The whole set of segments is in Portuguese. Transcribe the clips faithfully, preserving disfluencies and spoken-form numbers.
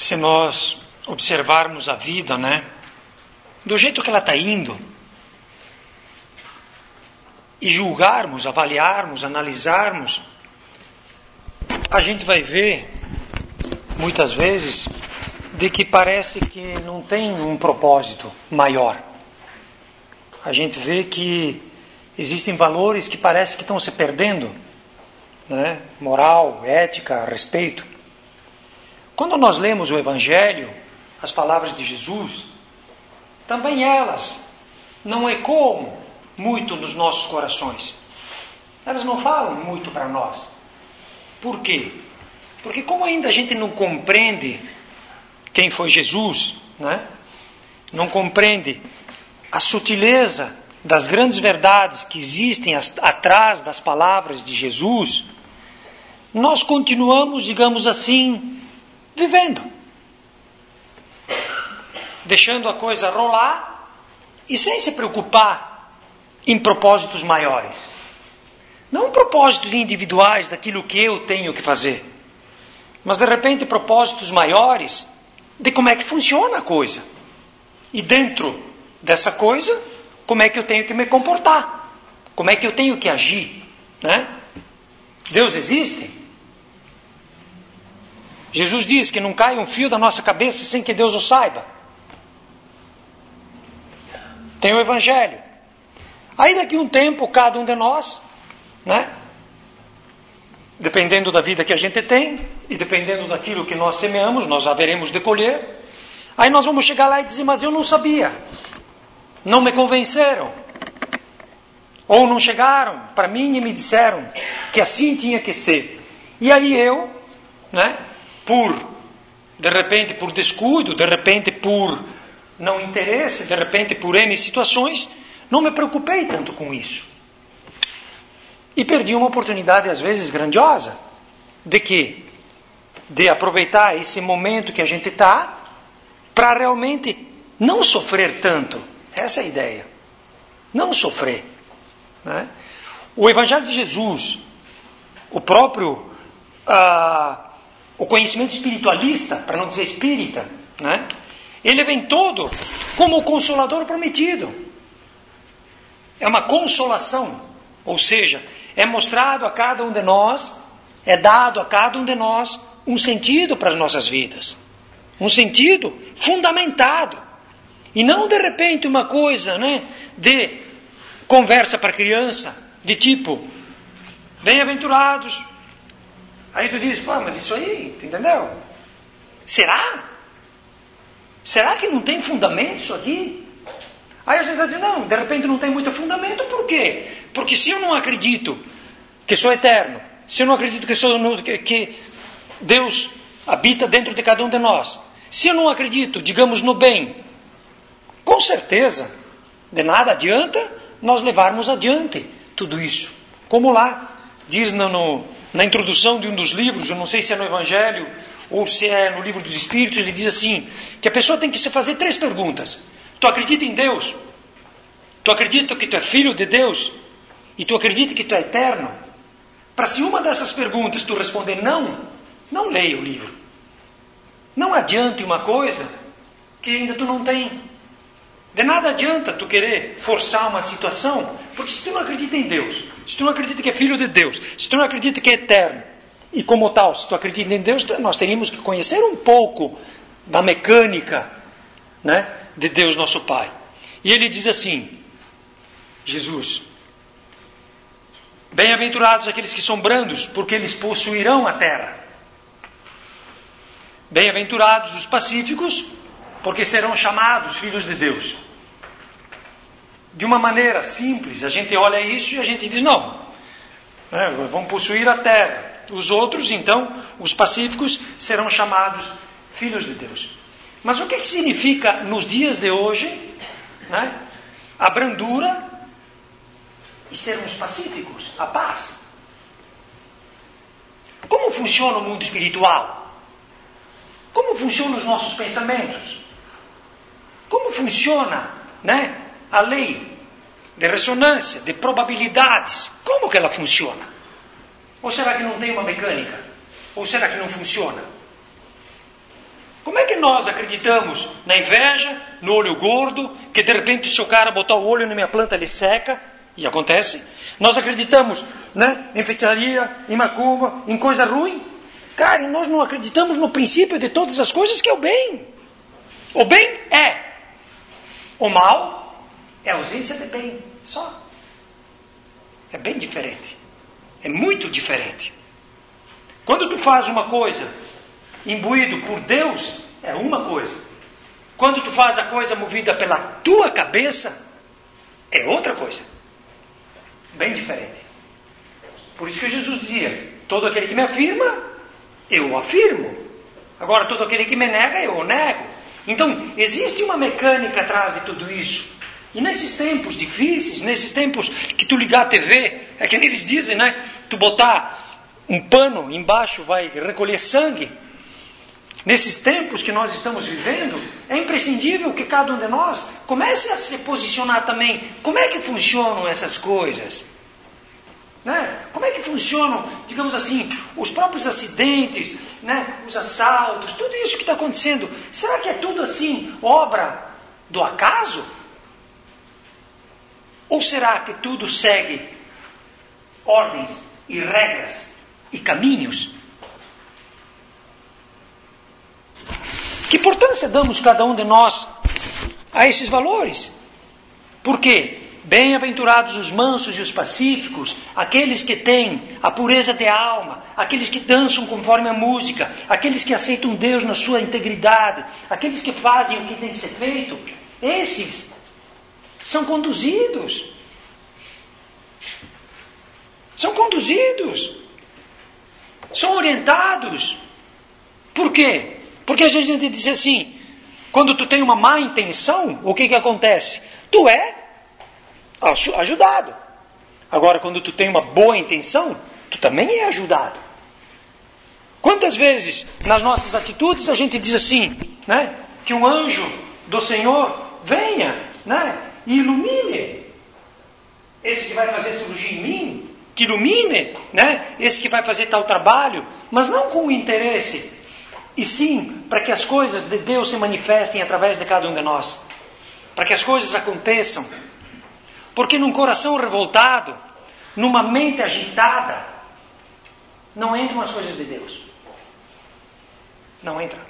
se nós observarmos a vida, né, do jeito que ela está indo, e julgarmos, avaliarmos, analisarmos, a gente vai ver, muitas vezes, de que parece que não tem um propósito maior. A gente vê que existem valores que parece que estão se perdendo, né? Moral, ética, respeito. Quando nós lemos o Evangelho, as palavras de Jesus, também elas não ecoam muito nos nossos corações. Elas não falam muito para nós. Por quê? Porque como ainda a gente não compreende quem foi Jesus, né? Não compreende a sutileza das grandes verdades que existem as, atrás das palavras de Jesus, nós continuamos, digamos assim, vivendo, deixando a coisa rolar e sem se preocupar em propósitos maiores. Não propósitos individuais daquilo que eu tenho que fazer, mas de repente propósitos maiores de como é que funciona a coisa. E dentro dessa coisa, como é que eu tenho que me comportar? Como é que eu tenho que agir? Né? Deus existe? Jesus diz que não cai um fio da nossa cabeça sem que Deus o saiba. Tem o Evangelho. Aí daqui a um tempo, cada um de nós, né, dependendo da vida que a gente tem, e dependendo daquilo que nós semeamos, nós haveremos de colher. Aí nós vamos chegar lá e dizer, mas eu não sabia. Não me convenceram. Ou não chegaram para mim e me disseram que assim tinha que ser. E aí eu, né, por, de repente por descuido, de repente por não interesse, de repente por N situações, não me preocupei tanto com isso. E perdi uma oportunidade, às vezes, grandiosa. De quê? De aproveitar esse momento que a gente está para realmente não sofrer tanto. Essa é a ideia. Não sofrer. Né? O Evangelho de Jesus, o próprio ah, o conhecimento espiritualista, para não dizer espírita, né? Ele vem todo como o Consolador prometido. É uma consolação. Ou seja, é mostrado a cada um de nós, é dado a cada um de nós um sentido para as nossas vidas. Um sentido fundamentado. E não de repente uma coisa, né, de conversa para criança, de tipo, bem-aventurados. Aí tu diz, pô, mas isso aí, entendeu? Será? Será que não tem fundamento isso aqui? Aí a gente vai dizer, não, de repente não tem muito fundamento, por quê? Porque se eu não acredito que sou eterno, se eu não acredito que, sou, que Deus habita dentro de cada um de nós, se eu não acredito, digamos, no bem, com certeza, de nada adianta nós levarmos adiante tudo isso. Como lá diz no, no, na introdução de um dos livros, eu não sei se é no Evangelho ou se é no Livro dos Espíritos, ele diz assim, que a pessoa tem que se fazer três perguntas. Tu acredita em Deus? Tu acredita que tu é filho de Deus? E tu acredita que tu é eterno? Para se uma dessas perguntas tu responder não, não leia o livro. Não adiante uma coisa que ainda tu não tem. De nada adianta tu querer forçar uma situação, porque se tu não acredita em Deus, se tu não acredita que é filho de Deus, se tu não acredita que é eterno, e como tal, se tu acredita em Deus, nós teríamos que conhecer um pouco da mecânica, né, de Deus nosso Pai. E ele diz assim, Jesus, bem-aventurados aqueles que são brandos, porque eles possuirão a terra. Bem-aventurados os pacíficos, porque serão chamados filhos de Deus. De uma maneira simples, a gente olha isso e a gente diz, não, né, vão possuir a terra. Os outros, então, os pacíficos, serão chamados filhos de Deus. Mas o que, que significa, nos dias de hoje, né, a brandura e sermos pacíficos, a paz? Como funciona o mundo espiritual? Como funcionam os nossos pensamentos? Como funciona, né, a lei de ressonância, de probabilidades? Como que ela funciona? Ou será que não tem uma mecânica? Ou será que não funciona? Como é nós acreditamos na inveja, no olho gordo, que de repente se o cara botar o olho na minha planta ele seca, e acontece. Nós acreditamos, né, em feitiçaria, em macumba, em coisa ruim. Cara, e nós não acreditamos no princípio de todas as coisas, que é o bem. O bem é. O mal é ausência de bem, só. É bem diferente. É muito diferente. Quando tu faz uma coisa imbuído por Deus, é uma coisa. Quando tu faz a coisa movida pela tua cabeça, é outra coisa. Bem diferente. Por isso que Jesus dizia, todo aquele que me afirma, eu o afirmo. Agora, todo aquele que me nega, eu o nego. Então, existe uma mecânica atrás de tudo isso. E nesses tempos difíceis, nesses tempos que tu ligar a T V, é que eles dizem, né? Tu botar um pano embaixo vai recolher sangue. Nesses tempos que nós estamos vivendo, é imprescindível que cada um de nós comece a se posicionar também. Como é que funcionam essas coisas? Né? Como é que funcionam, digamos assim, os próprios acidentes, né? Os assaltos, tudo isso que está acontecendo? Será que é tudo assim, obra do acaso? Ou será que tudo segue ordens e regras e caminhos? Que importância damos cada um de nós a esses valores? Por quê? Bem-aventurados os mansos e os pacíficos, aqueles que têm a pureza de alma, aqueles que dançam conforme a música, aqueles que aceitam Deus na sua integridade, aqueles que fazem o que tem que ser feito. Esses são conduzidos. São conduzidos. São orientados. Por quê? Porque a gente diz assim, quando tu tem uma má intenção, o que que acontece? Tu é ajudado. Agora, quando tu tem uma boa intenção, tu também é ajudado. Quantas vezes nas nossas atitudes a gente diz assim, né, que um anjo do Senhor venha, né, e ilumine esse que vai fazer cirurgia em mim, que ilumine, né, esse que vai fazer tal trabalho, mas não com o interesse, e sim para que as coisas de Deus se manifestem através de cada um de nós, para que as coisas aconteçam. Porque num coração revoltado, numa mente agitada, não entram as coisas de Deus. Não entra.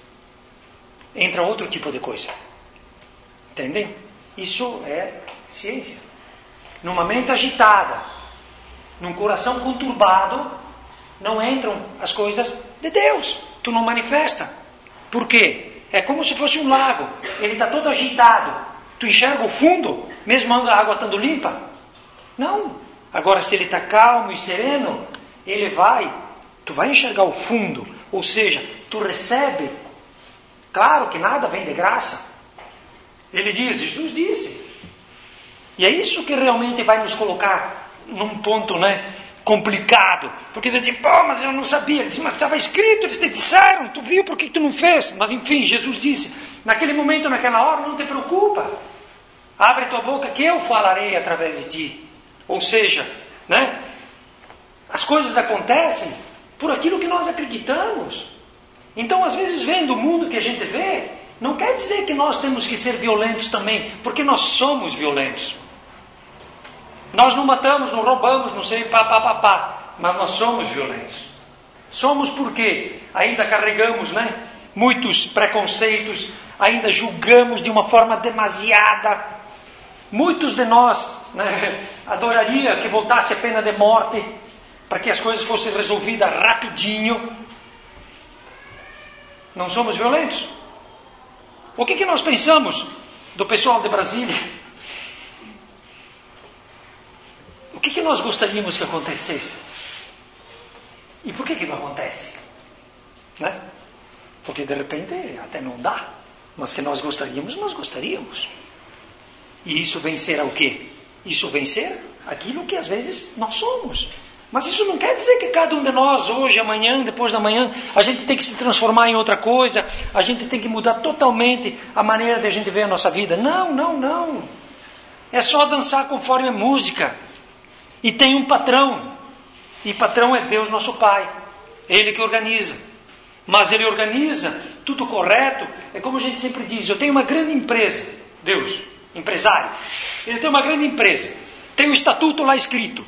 Entra outro tipo de coisa. Entendem? Isso é ciência. Numa mente agitada, num coração conturbado, não entram as coisas de Deus. Tu não manifesta. Por quê? É como se fosse um lago. Ele está todo agitado. Tu enxerga o fundo, mesmo a água estando limpa? Não. Agora, se ele está calmo e sereno, ele vai, tu vai enxergar o fundo. Ou seja, tu recebe. Claro que nada vem de graça. Ele diz, Jesus disse. E é isso que realmente vai nos colocar num ponto, né, complicado. Porque ele diz, pô, mas eu não sabia. Ele diz, mas estava escrito, eles te disseram, tu viu, por que tu não fez? Mas enfim, Jesus disse, naquele momento, naquela hora, não te preocupa. Abre tua boca que eu falarei através de ti. Ou seja, né, as coisas acontecem por aquilo que nós acreditamos. Então, às vezes, vendo o mundo que a gente vê, não quer dizer que nós temos que ser violentos também, porque nós somos violentos. Nós não matamos, não roubamos, não sei, pá, pá, pá, pá, mas nós somos violentos. Somos porque ainda carregamos, né, muitos preconceitos, ainda julgamos de uma forma demasiada. Muitos de nós, né, adoraria que voltasse a pena de morte, para que as coisas fossem resolvidas rapidinho. Não somos violentos. O que, que nós pensamos do pessoal de Brasília? O que, que nós gostaríamos que acontecesse? E por que, que não acontece? Né? Porque de repente até não dá. Mas que nós gostaríamos, nós gostaríamos. E isso vencer ao quê? Isso vencer aquilo que às vezes nós somos. Mas isso não quer dizer que cada um de nós, hoje, amanhã, depois da manhã, a gente tem que se transformar em outra coisa, a gente tem que mudar totalmente a maneira de a gente ver a nossa vida. Não, não, não. É só dançar conforme a música. E tem um patrão. E patrão é Deus, nosso Pai. Ele que organiza. Mas Ele organiza tudo correto. É como a gente sempre diz, eu tenho uma grande empresa, Deus, empresário, ele tem uma grande empresa, tem um estatuto lá escrito.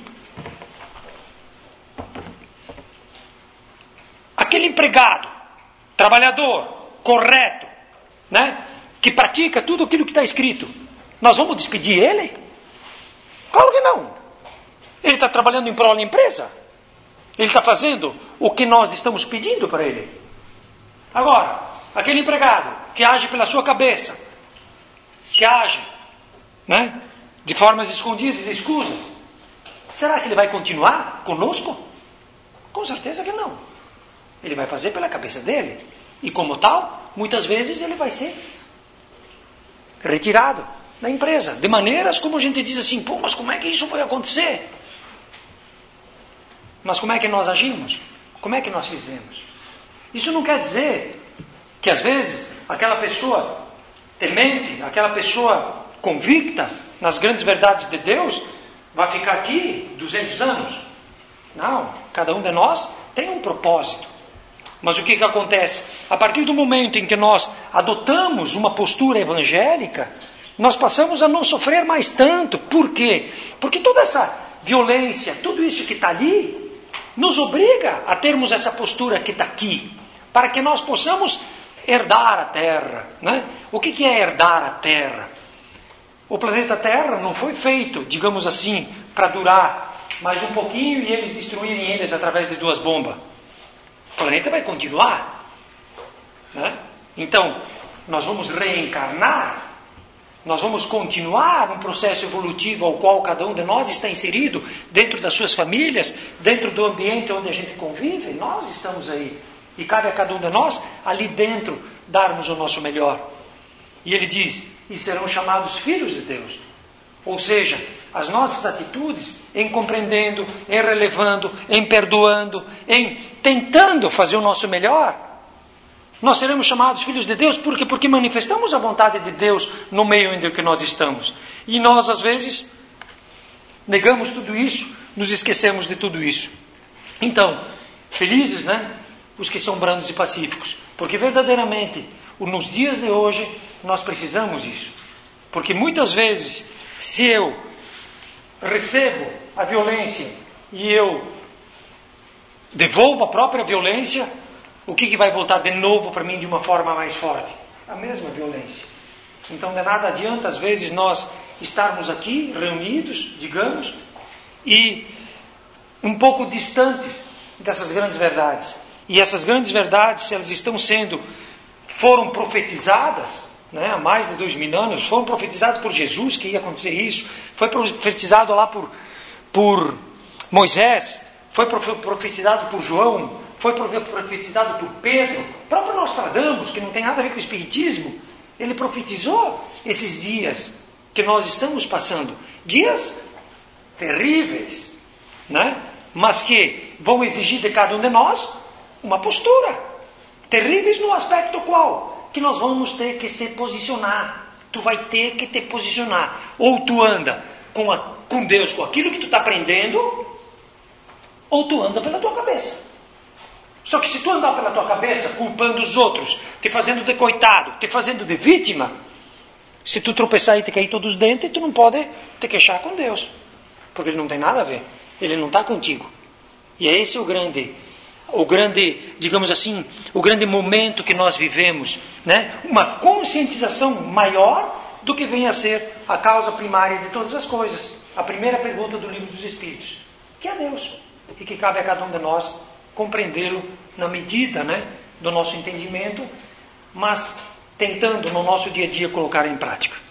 Aquele empregado, trabalhador, correto, né, que pratica tudo aquilo que está escrito, nós vamos despedir ele? Claro que não. Ele está trabalhando em prol da empresa. Ele está fazendo o que nós estamos pedindo para ele. Agora, aquele empregado que age pela sua cabeça, que age, né, de formas escondidas e escusas, será que ele vai continuar conosco? Com certeza que não. Ele vai fazer pela cabeça dele. E como tal, muitas vezes ele vai ser retirado da empresa. De maneiras como a gente diz assim, pô, mas como é que isso foi acontecer? Mas como é que nós agimos? Como é que nós fizemos? Isso não quer dizer que às vezes aquela pessoa temente, aquela pessoa convicta nas grandes verdades de Deus, vai ficar aqui duzentos anos. Não, cada um de nós tem um propósito. Mas o que que acontece? A partir do momento em que nós adotamos uma postura evangélica, nós passamos a não sofrer mais tanto. Por quê? Porque toda essa violência, tudo isso que está ali, nos obriga a termos essa postura que está aqui, para que nós possamos herdar a Terra, né? O que que é herdar a Terra? O planeta Terra não foi feito, digamos assim, para durar mais um pouquinho e eles destruírem eles através de duas bombas. O planeta vai continuar, né? Então, nós vamos reencarnar, nós vamos continuar um processo evolutivo ao qual cada um de nós está inserido, dentro das suas famílias, dentro do ambiente onde a gente convive. Nós estamos aí, e cabe a cada um de nós, ali dentro, darmos o nosso melhor. E ele diz, e serão chamados filhos de Deus. Ou seja, as nossas atitudes em compreendendo, em relevando, em perdoando, em tentando fazer o nosso melhor, nós seremos chamados filhos de Deus. Por quê? Porque manifestamos a vontade de Deus no meio em que nós estamos. E nós, às vezes, negamos tudo isso, nos esquecemos de tudo isso. Então, felizes, né, os que são brandos e pacíficos. Porque verdadeiramente, nos dias de hoje, nós precisamos disso. Porque muitas vezes, se eu recebo a violência e eu devolvo a própria violência, o que, que vai voltar de novo para mim de uma forma mais forte? A mesma violência. Então de nada adianta às vezes nós estarmos aqui reunidos, digamos, e um pouco distantes dessas grandes verdades. E essas grandes verdades, elas estão sendo, foram profetizadas, né, há mais de dois mil anos, foram profetizados por Jesus que ia acontecer isso, foi profetizado lá por, por Moisés, foi profetizado por João, foi profetizado por Pedro, o próprio Nostradamus, que não tem nada a ver com o Espiritismo, ele profetizou esses dias que nós estamos passando, dias terríveis, né, mas que vão exigir de cada um de nós uma postura, terríveis no aspecto qual? Que nós vamos ter que se posicionar. Tu vai ter que te posicionar. Ou tu anda com, a, com Deus, com aquilo que tu está aprendendo, ou tu anda pela tua cabeça. Só que se tu andar pela tua cabeça, culpando os outros, te fazendo de coitado, te fazendo de vítima, se tu tropeçar e te cair todos os dentes, tu não pode te queixar com Deus. Porque Ele não tem nada a ver. Ele não está contigo. E é esse o grande... o grande, digamos assim, o grande momento que nós vivemos, né? Uma conscientização maior do que vem a ser a causa primária de todas as coisas. A primeira pergunta do Livro dos Espíritos, que é Deus, e que cabe a cada um de nós compreendê-lo na medida, né, do nosso entendimento, mas tentando no nosso dia a dia colocar em prática.